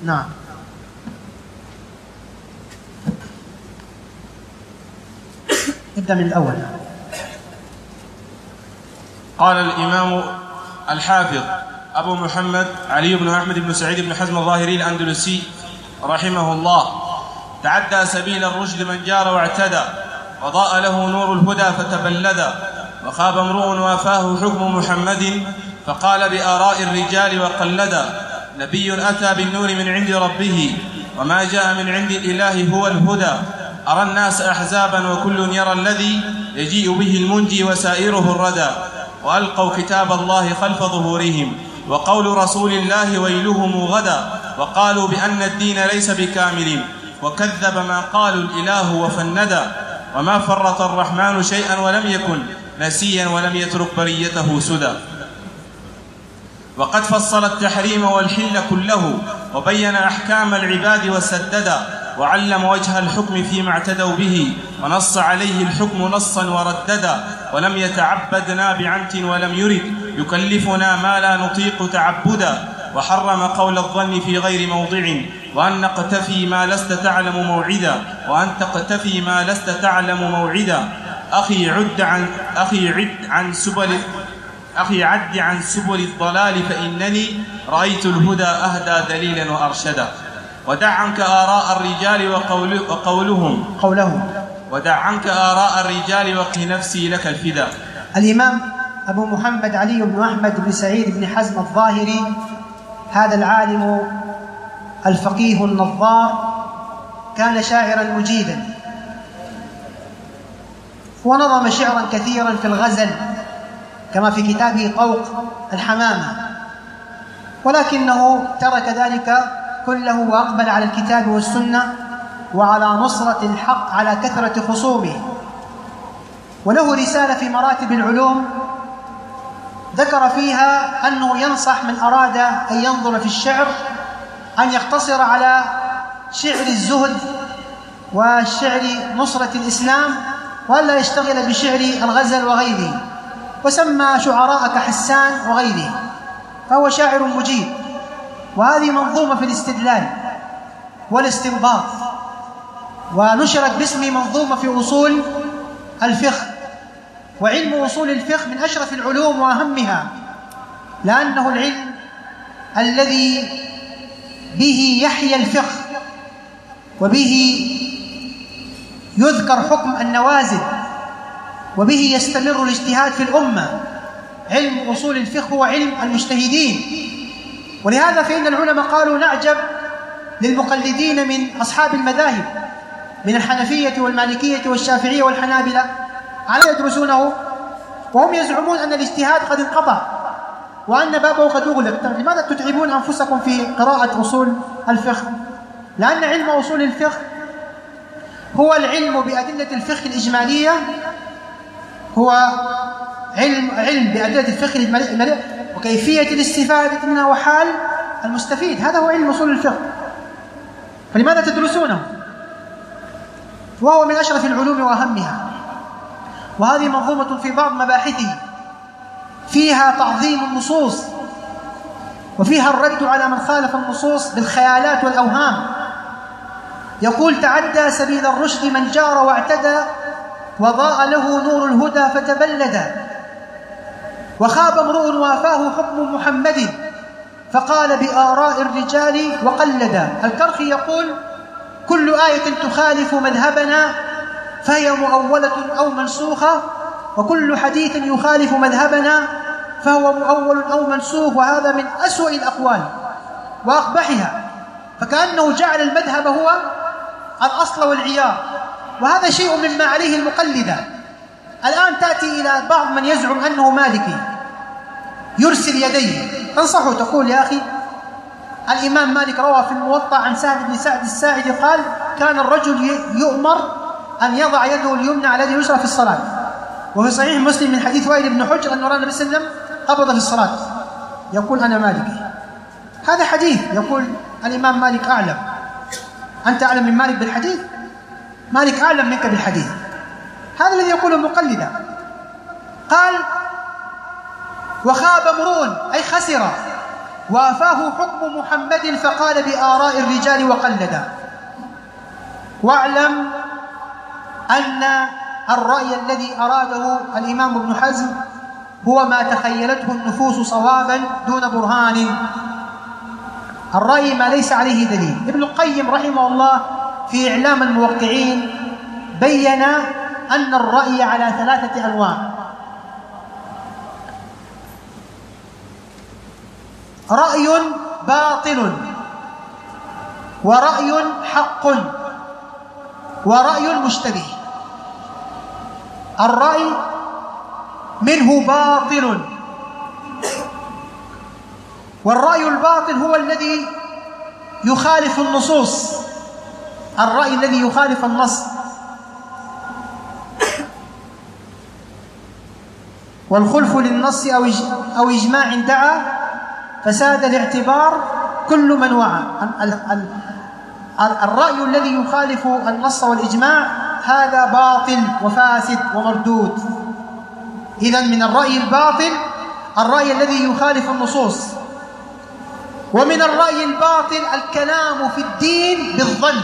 نعم. نبدأ من الأول. قال الإمام الحافظ أبو محمد علي بن أحمد بن سعيد بن حزم الظاهري الأندلسي رحمه الله: تعدى سبيل الرشد من جار واعتدى، وضاء له نور الهدى فتبلدى، وخاب امرؤ وافاه حكم محمد، فقال بآراء الرجال وقلدا. نبي أتى بالنور من عند ربه، وما جاء من عند الإله هو الهدى. أرى الناس أحزابا وكل يرى الذي يجيء به المنجي وسائره الردى. وألقوا كتاب الله خلف ظهورهم، وقول رسول الله ويلهم غدا. وقالوا بأن الدين ليس بكامل، وكذب ما قالوا الإله وفندا. وما فرط الرحمن شيئا ولم يكن نسيا، ولم يترك بريته سدى. وقد فصل التحريم والحل كله، وبين أحكام العباد وسددا. وعلم وجه الحكم فيما اعتدوا به، ونص عليه الحكم نصا ورددا. ولم يتعبدنا بعنت ولم يرد يكلفنا ما لا نطيق تعبدا. وحرم قول الظن في غير موضع، وأن نقتفي ما لست تعلم موعدا. وأن تقتفي ما لست تعلم موعدا. أخي عد عن سبل الضلال، فإنني رأيت الهدى أهدى دليلا وأرشدا. ودع عنك آراء الرجال وقولهم ودع عنك آراء الرجال وقل نفسي لك الفدا. الإمام أبو محمد علي بن أحمد بن سعيد بن حزم الظاهري، هذا العالم الفقيه النظار، كان شاعرا مجيدا، ونظم شعرا كثيرا في الغزل كما في كتابه طوق الحمامة، ولكنه ترك ذلك كله وأقبل على الكتاب والسنة وعلى نصرة الحق على كثرة خصومه. وله رسالة في مراتب العلوم ذكر فيها أنه ينصح من أراد أن ينظر في الشعر أن يقتصر على شعر الزهد وشعر نصرة الإسلام، وألا يشتغل بشعر الغزل وغيره، وسمى شعراء كحسان وغيره، فهو شاعر مجيد. وهذه منظومة في الاستدلال والاستنباط، ونشرت باسم منظومة في أصول الفقه. وعلم أصول الفقه من أشرف العلوم وأهمها، لأنه العلم الذي به يحيى الفقه، وبه يذكر حكم النوازل، وبه يستمر الاجتهاد في الأمة. علم أصول الفقه هو علم المجتهدين، ولهذا فإن العلماء قالوا نعجب للمقلدين من أصحاب المذاهب من الحنفية والمالكية والشافعية والحنابلة على يدرسونه وهم يزعمون أن الاجتهاد قد انقطع وأن بابه قد أغلق. لماذا تتعبون أنفسكم في قراءة أصول الفقه؟ لأن علم أصول الفقه هو العلم بأدلة الفقه الإجمالية، هو علم بأدلة الفقه الإجمالية وكيفية الاستفادة منها وحال المستفيد. هذا هو علم أصول الفقه، فلماذا تدرسونه؟ وهو من أشرف العلوم وأهمها. وهذه منظومة في بعض مباحثه فيها تعظيم النصوص، وفيها الرد على من خالف النصوص بالخيالات والأوهام. يقول: تعدى سبيل الرشد من جار واعتدى، وضاء له نور الهدى فتبلد، وخاب امرؤ وافاه حكم محمد، فقال بآراء الرجال وقلدا. الكرخي يقول: كل آية تخالف مذهبنا فهي مؤولة أو منسوخة، وكل حديث يخالف مذهبنا فهو مؤول أو منسوخ، وهذا من أسوأ الأقوال وأقبحها، فكأنه جعل المذهب هو الأصل والعيار، وهذا شيء مما عليه المقلدة. الآن تأتي إلى بعض من يزعم أنه مالكي يرسل يديه، تنصحه تقول: يا أخي الإمام مالك روى في الموطأ عن سهل بن سعد الساعدي قال: كان الرجل يؤمر أن يضع يده اليمنى على يده اليسرى في الصلاة. وفي صحيح مسلم من حديث وائل بن حجر أن النبي صلى الله عليه وسلم قبض في الصلاة. يقول: أنا مالكي. هذا حديث يقول الإمام مالك أعلم. أنت أعلم من مالك بالحديث؟ مالك أعلم منك بالحديث. هذا الذي يقول المقلدة. قال: وخاب امرؤ أي خسر وافاه حكم محمد فقال بآراء الرجال وقلد. واعلم أن الرأي الذي أراده الإمام ابن حزم هو ما تخيلته النفوس صوابا دون برهان، الرأي ما ليس عليه دليل. ابن القيم رحمه الله في إعلام الموقعين بين أن الرأي على 3 أنواع: رأي باطل، ورأي حق، ورأي مشتبه. الرأي منه باطل، والرأي الباطل هو الذي يخالف النصوص، الرأي الذي يخالف النص. والخلف للنص أو إجماع دعا فساد الاعتبار كل من وعى. الرأي الذي يخالف النص والإجماع هذا باطل وفاسد ومردود. إذن من الرأي الباطل الرأي الذي يخالف النصوص، ومن الرأي الباطل الكلام في الدين بالظن،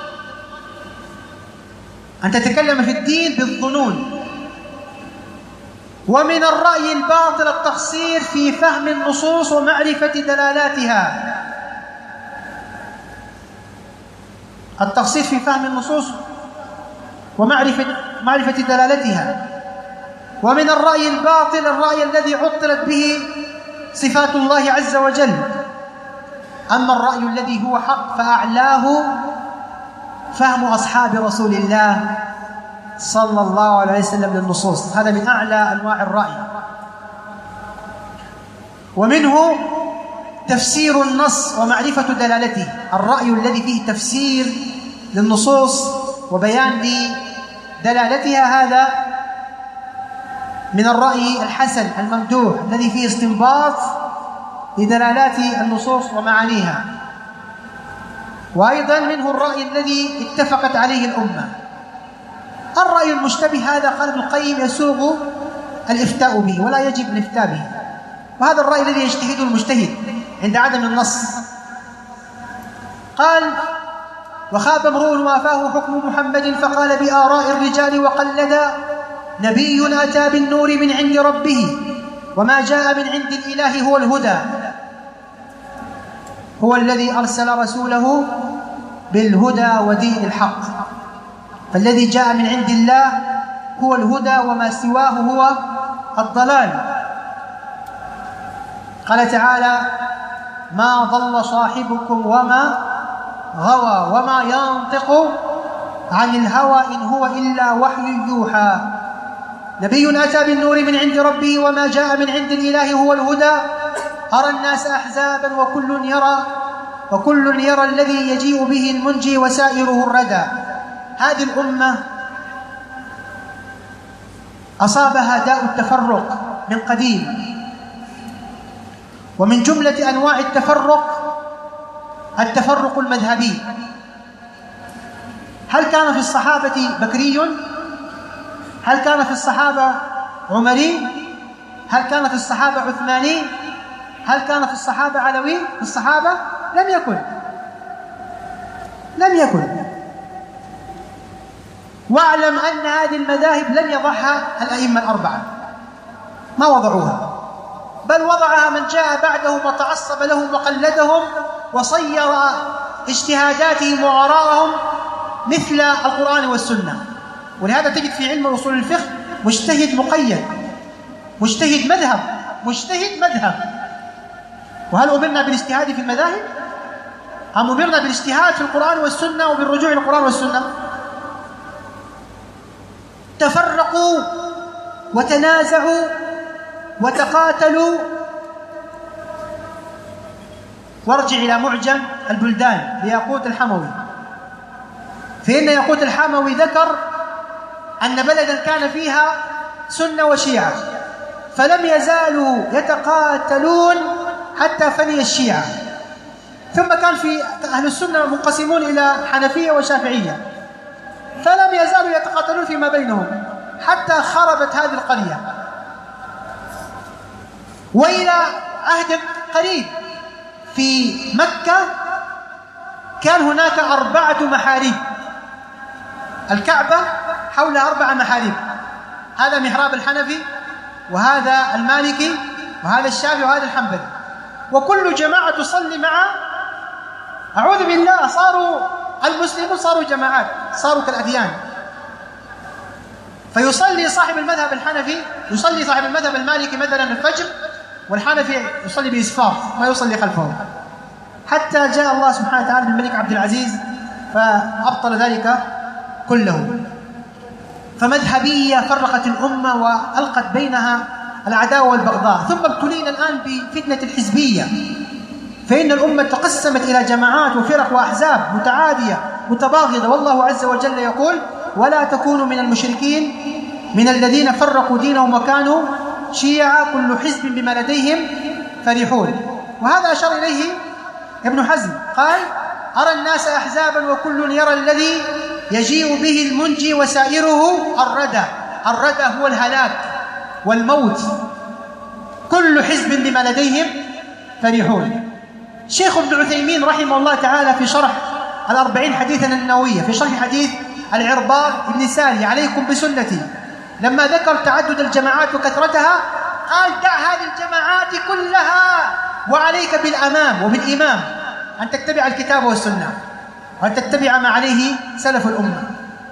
أن تتكلم في الدين بالظنون. ومن الرأي الباطل التقصير في فهم النصوص ومعرفة دلالاتها، التقصير في فهم النصوص ومعرفة دلالتها. ومن الرأي الباطل الرأي الذي عطلت به صفات الله عز وجل. أما الرأي الذي هو حق فأعلاه فهم أصحاب رسول الله صلى الله عليه وسلم للنصوص، هذا من أعلى أنواع الرأي. ومنه تفسير النص ومعرفة دلالته، الرأي الذي فيه تفسير للنصوص وبيان لدلالتها، هذا من الرأي الحسن الممدوح الذي فيه استنباط لدلالات النصوص ومعانيها. وأيضا منه الرأي الذي اتفقت عليه الأمة. الرأي المشتبه هذا قال ابن القيم يسوغ الإفتاء به ولا يجب الإفتاء به، وهذا الرأي الذي يجتهده المجتهد عند عدم النص. قال: وخاب امرؤ وافاه حكم محمد فقال بآراء الرجال وقلد. نبي أتى بالنور من عند ربه وما جاء من عند الإله هو الهدى، هو الذي أرسل رسوله بالهدى ودين الحق. فالذي جاء من عند الله هو الهدى وما سواه هو الضلال. قال تعالى: ما ضل صاحبكم وما غوى وما ينطق عن الهوى إن هو إلا وحي يوحى. نبي أتى بالنور من عند ربه وما جاء من عند الإله هو الهدى. أرى الناس أحزابا وكل يرى الذي يجيء به المنجي وسائره الردى. هذه الأمة أصابها داء التفرق من قديم، ومن جملة أنواع التفرق المذهبي. هل كان في الصحابة بكري؟ هل كان في الصحابة عمري؟ هل كان في الصحابة عثماني؟ هل كان في الصحابة علوي؟ في الصحابة لم يكن. واعلم أن هذه المذاهب لم يضعها الأئمة الأربعة، ما وضعوها، بل وضعها من جاء بعدهم وتعصب لهم وقلدهم وصير اجتهاداتهم وآراءهم مثل القرآن والسنة. ولهذا تجد في علم أصول الفقه مجتهد مقيد، مجتهد مذهب. وهل أمرنا بالاجتهاد في المذاهب؟ أم أمرنا بالاجتهاد في القرآن والسنة وبالرجوع إلى القرآن والسنة؟ تفرقوا وتنازعوا وتقاتلوا. وارجع إلى معجم البلدان لياقوت الحموي، فإن ياقوت الحموي ذكر أن بلدا كان فيها سنة وشيعة فلم يزالوا يتقاتلون حتى فني الشيعة، ثم كان في أهل السنة منقسمون إلى حنفية وشافعية فلم يزالوا يتقاتلون فيما بينهم حتى خربت هذه القرية. وإلى عهد قريب في مكة كان هناك 4 محاريب. الكعبة حولها 4 محاريب، هذا محراب الحنفي، وهذا المالكي، وهذا الشافعي، وهذا الحنبلي، وكل جماعة تصلي مع، أعوذ بالله، صاروا المسلمون صاروا جماعات، صاروا كالأديان. فيصلي صاحب المذهب الحنفي، يصلي صاحب المذهب المالكي مثلا الفجر، والحنفي يصلي بإسفار ما يصلي خلفه، حتى جاء الله سبحانه وتعالى بالملك عبد العزيز فأبطل ذلك كله. فمذهبية فرقت الأمة وألقت بينها العداوة والبغضاء. ثم ابتلينا الآن بفتنة الحزبية، فإن الأمة تقسمت إلى جماعات وفرق وأحزاب متعادية متباغضة، والله عز وجل يقول: ولا تكونوا من المشركين من الذين فرقوا دينهم وكانوا شيعا كل حزب بما لديهم فرحون. وهذا أشار إليه ابن حزم، قال: أرى الناس أحزابا وكل يرى الذي يجيء به المنجي وسائره الردى. الردى هو الهلاك والموت، كل حزب بما لديهم فرحون. شيخ ابن عثيمين رحمه الله تعالى في شرح 40 حديثا النووية، في شرح حديث العرباض بن ساري عليكم بسنتي، لما ذكر تعدد الجماعات وكثرتها قال: دع هذه الجماعات كلها وعليك بالأمام وبالإمام، أن تتبع الكتاب والسنة وأن تتبع ما عليه سلف الأمة.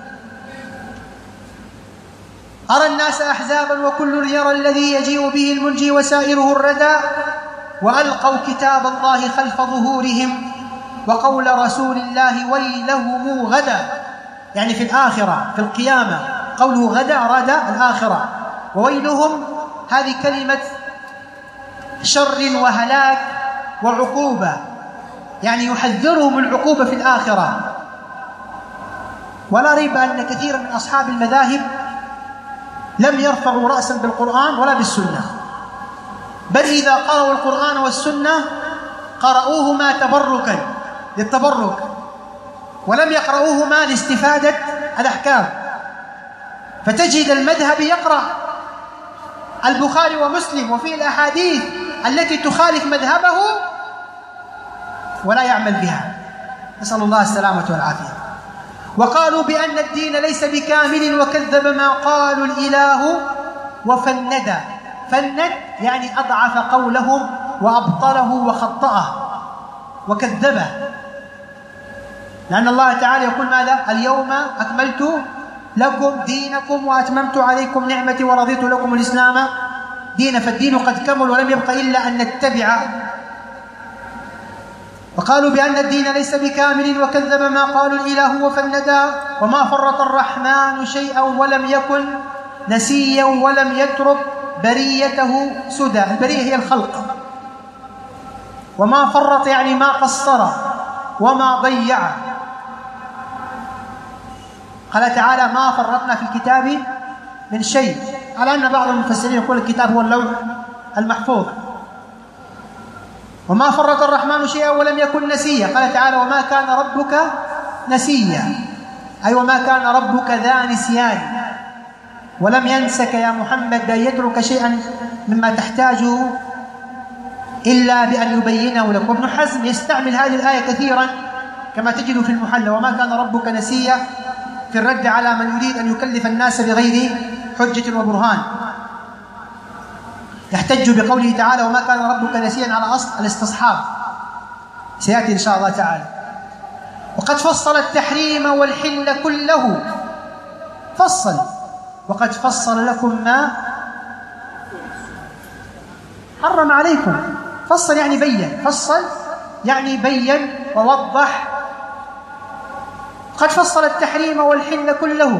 أرى الناس أحزابا وكل يرى الذي يجيء به المنجي وسائره الردى، وألقوا كتاب الله خلف ظهورهم وقول رسول الله ويلهم غدا، يعني في الآخرة في القيامة، قوله غدا أراد الآخرة، وويلهم هذه كلمة شر وهلاك وعقوبة، يعني يحذرهم العقوبة في الآخرة. ولا ريب أن كثيرا من أصحاب المذاهب لم يرفعوا رأسا بالقرآن ولا بالسنة، بل إذا قرأوا القرآن والسنة قرأوهما تبركا للتبرك، ولم يقرأوهما لاستفادة الأحكام. فتجد المذهب يقرأ البخاري ومسلم وفيه الأحاديث التي تخالف مذهبه ولا يعمل بها، نسأل الله السلامة والعافية. وقالوا بأن الدين ليس بكامل وكذب ما قالوا الإله وفند. فند يعني أضعف قولهم وأبطله وخطأه وكذبه، لأن الله تعالى يقول ماذا؟ اليوم أكملت لكم دينكم وأتممت عليكم نعمتي ورضيت لكم الإسلام دينا، فالدين قد كمل ولم يبق إلا أن نتبع. وقالوا بأن الدين ليس بكامل وكذب ما قالوا الإله وفندا، وما فرط الرحمن شيئا ولم يكن نسيا ولم يترك بريته سدى. البرية هي الخلق. وما فرط يعني ما قصر وما ضيع. قال تعالى: ما فرطنا في الكتاب من شيء، على أن بعض المفسرين يقول الكتاب هو اللوح المحفوظ. وما فرط الرحمن شيئا ولم يكن نسيا. قال تعالى: وما كان ربك نسيا، أي وما كان ربك ذا نسيان، ولم ينسك يا محمد بأن يترك شيئا مما تحتاجه إلا بأن يبينه لك. وابن حزم يستعمل هذه الآية كثيرا كما تجد في المحلى: وما كان ربك نسيا، في الرد على من يريد أن يكلف الناس بغير حجة وبرهان. يحتج بقوله تعالى: وما كان ربك نسيا على أصل الاستصحاب، سيأتي إن شاء الله تعالى. وقد فصل التحريم والحل كله، فصل، وقد فصل لكم ما حرم عليكم. فصل يعني بين، فصل يعني بين ووضح. قد فصل التحريم والحل كله،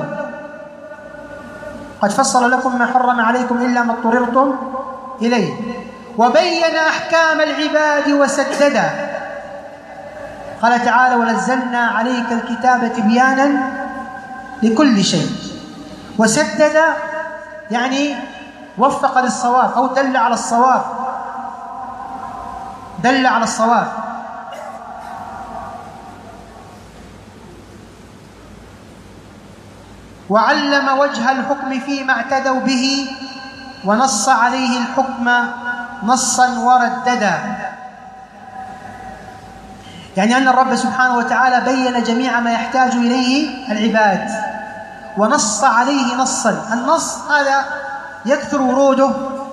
قد فصل لكم ما حرم عليكم إلا ما اضطررتم إليه، وبين أحكام العباد وسددا. قال تعالى: ونزلنا عليك الكتاب تبيانا لكل شيء. وسدد يعني وفق للصواب أو دل على الصواب، دل على الصواب. وعلم وجه الحكم فيما اعتدوا به، ونص عليه الحكم نصا ورددا. يعني أن الرب سبحانه وتعالى بين جميع ما يحتاج إليه العباد ونص عليه نصا. النص هذا يكثر وروده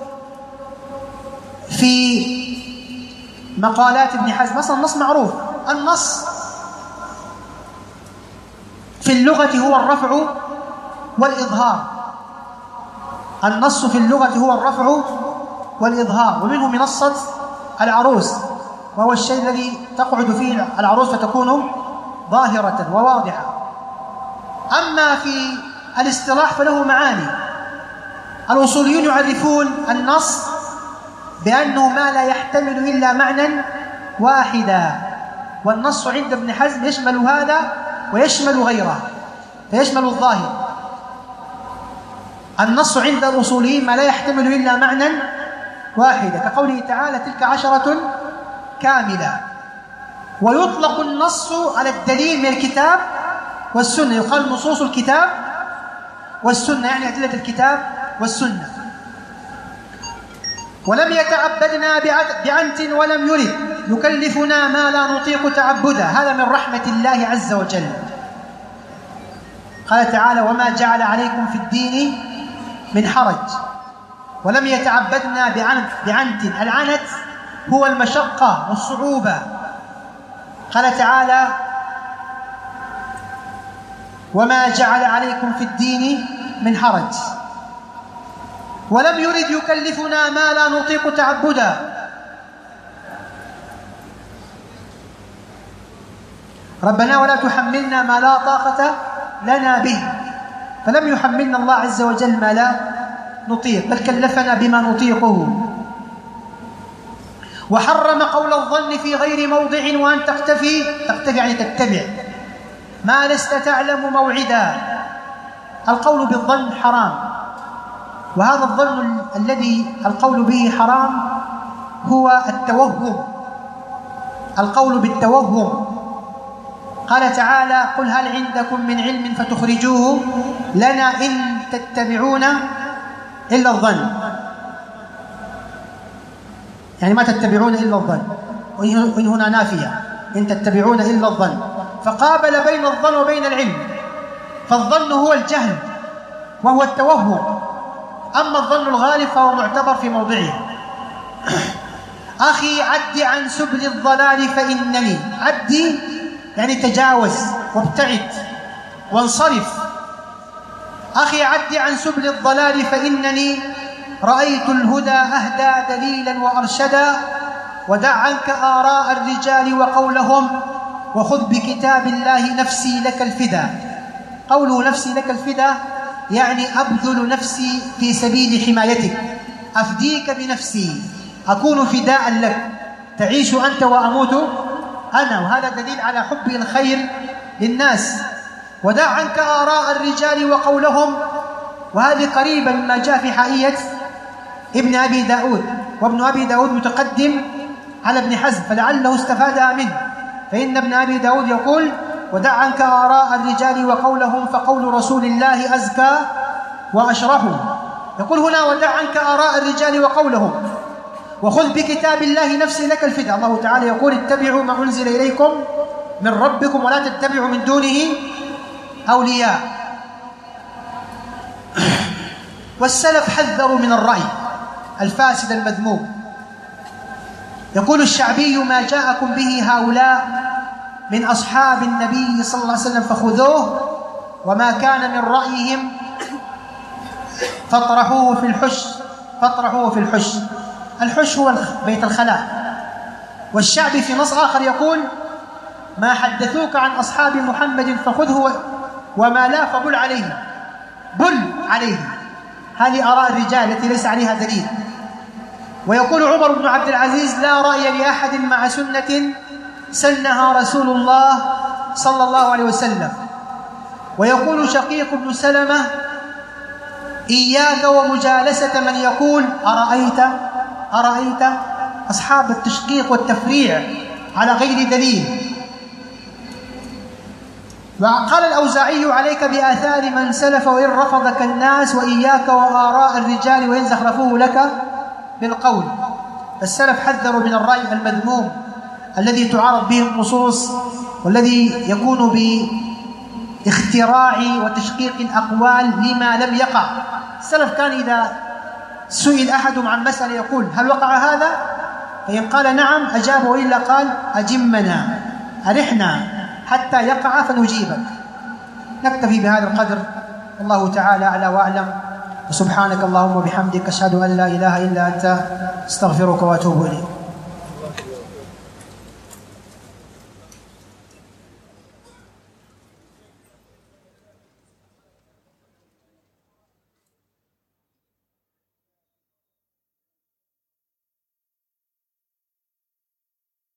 في مقالات ابن حزم. مثلا النص معروف، النص في اللغة هو الرفع والإظهار. النص في اللغة هو الرفع والإظهار، ومنه منصة العروس، وهو الشيء الذي تقعد فيه العروس فتكون ظاهرة وواضحة. أما في الاصطلاح فله معاني. الأصوليون يعرفون النص بأنه ما لا يحتمل إلا معنى واحدا، والنص عند ابن حزم يشمل هذا ويشمل غيره، فيشمل الظاهر. النص عند الأصوليين ما لا يحتمل إلا معنى واحدا، كقوله تعالى تلك 10 كاملة. ويطلق النص على الدليل من الكتاب والسنة، يقال نصوص الكتاب والسنة، يعني أدلة الكتاب والسنة. ولم يتعبدنا بعنت ولم يرد يكلفنا ما لا نطيق تعبدا، هذا من رحمة الله عز وجل. قال تعالى وما جعل عليكم في الدين من حرج. ولم يتعبدنا بعنت، العنت هو المشقة والصعوبة. قال تعالى وما جعل عليكم في الدين من حرج. ولم يرد يكلفنا ما لا نطيق تعبدا. ربنا ولا تحملنا ما لا طاقة لنا به، فلم يحملنا الله عز وجل ما لا نطيق، بل كلفنا بما نطيقه. وحرم قول الظن في غير موضع، وأن تختفي يعني تتبع ما لست تعلم موعدا. القول بالظن حرام، وهذا الظن الذي القول به حرام هو التوهم، القول بالتوهم. قال تعالى قل هل عندكم من علم فتخرجوه لنا إن تتبعون إلا الظن، يعني ما تتبعون إلا الظن، وإن هنا نافية إن تتبعون إلا الظن، فقابل بين الظن وبين العلم. فالظن هو الجهل وهو التوهم، أما الظن الغالب فهو معتبر في موضعه. أخي عد عن سبل الضلال فإنني، عدي يعني تجاوز وابتعد وانصرف. أخي عد عن سبل الضلال فإنني رأيت الهدى أهدى دليلا وأرشدا. ودع عنك آراء الرجال وقولهم وخذ بكتاب الله نفسي لك الفدا. قوله نفسي لك الفدا يعني أبذل نفسي في سبيل حمايتك، أفديك بنفسي، أكون فداء لك، تعيش أنت وأموت أنا. وهذا دليل على حب الخير للناس. ودع عنك آراء الرجال وقولهم، وهذه قريبا مما جاء في حائية ابن أبي داود، وابن أبي داود متقدم على ابن حزم فلعله استفادها منه، فإن ابن أبي داود يقول ودع عنك آراء الرجال وقولهم فقول رسول الله أزكى وأشرح. يقول هنا ودع عنك آراء الرجال وقولهم وخذ بكتاب الله نفسي لك الفداء. الله تعالى يقول اتبعوا ما أنزل إليكم من ربكم ولا تتبعوا من دونه أولياء. والسلف حذروا من الرأي الفاسد المذموم. يقول الشعبي ما جاءكم به هؤلاء من أصحاب النبي صلى الله عليه وسلم فخذوه، وما كان من رأيهم فاطرحوه في الحش. الحش هو بيت الخلاء. والشعبي في نص آخر يقول ما حدثوك عن أصحاب محمد فخذه وما لا فبل عليه، بل عليه. هذه آراء الرجال التي ليس عليها دليل. ويقول عمر بن عبد العزيز لا رأي لأحد مع سنة سنها رسول الله صلى الله عليه وسلم. ويقول شقيق بن سلمة إياك ومجالسة من يقول أرأيت أصحاب التشقيق والتفريع على غير دليل. وقال الأوزاعي عليك بآثار من سلف وإن رفضك الناس، وإياك وآراء الرجال وإن زخرفوه لك بالقول. السلف حذروا من الرأي المذموم الذي تعارض به النصوص والذي يكون باختراع وتشقيق الأقوال لما لم يقع. السلف كان إذا سئل أحدهم عن مسألة يقول هل وقع هذا؟ فإن قال نعم أجاب، وإلا قال أجمنا أرحنا حتى يقع فنجيبك. نكتفي بهذا القدر، الله تعالى أعلى وأعلم، وسبحانك اللهم وبحمدك أشهد أن لا إله إلا أنت استغفرك وأتوب إليك.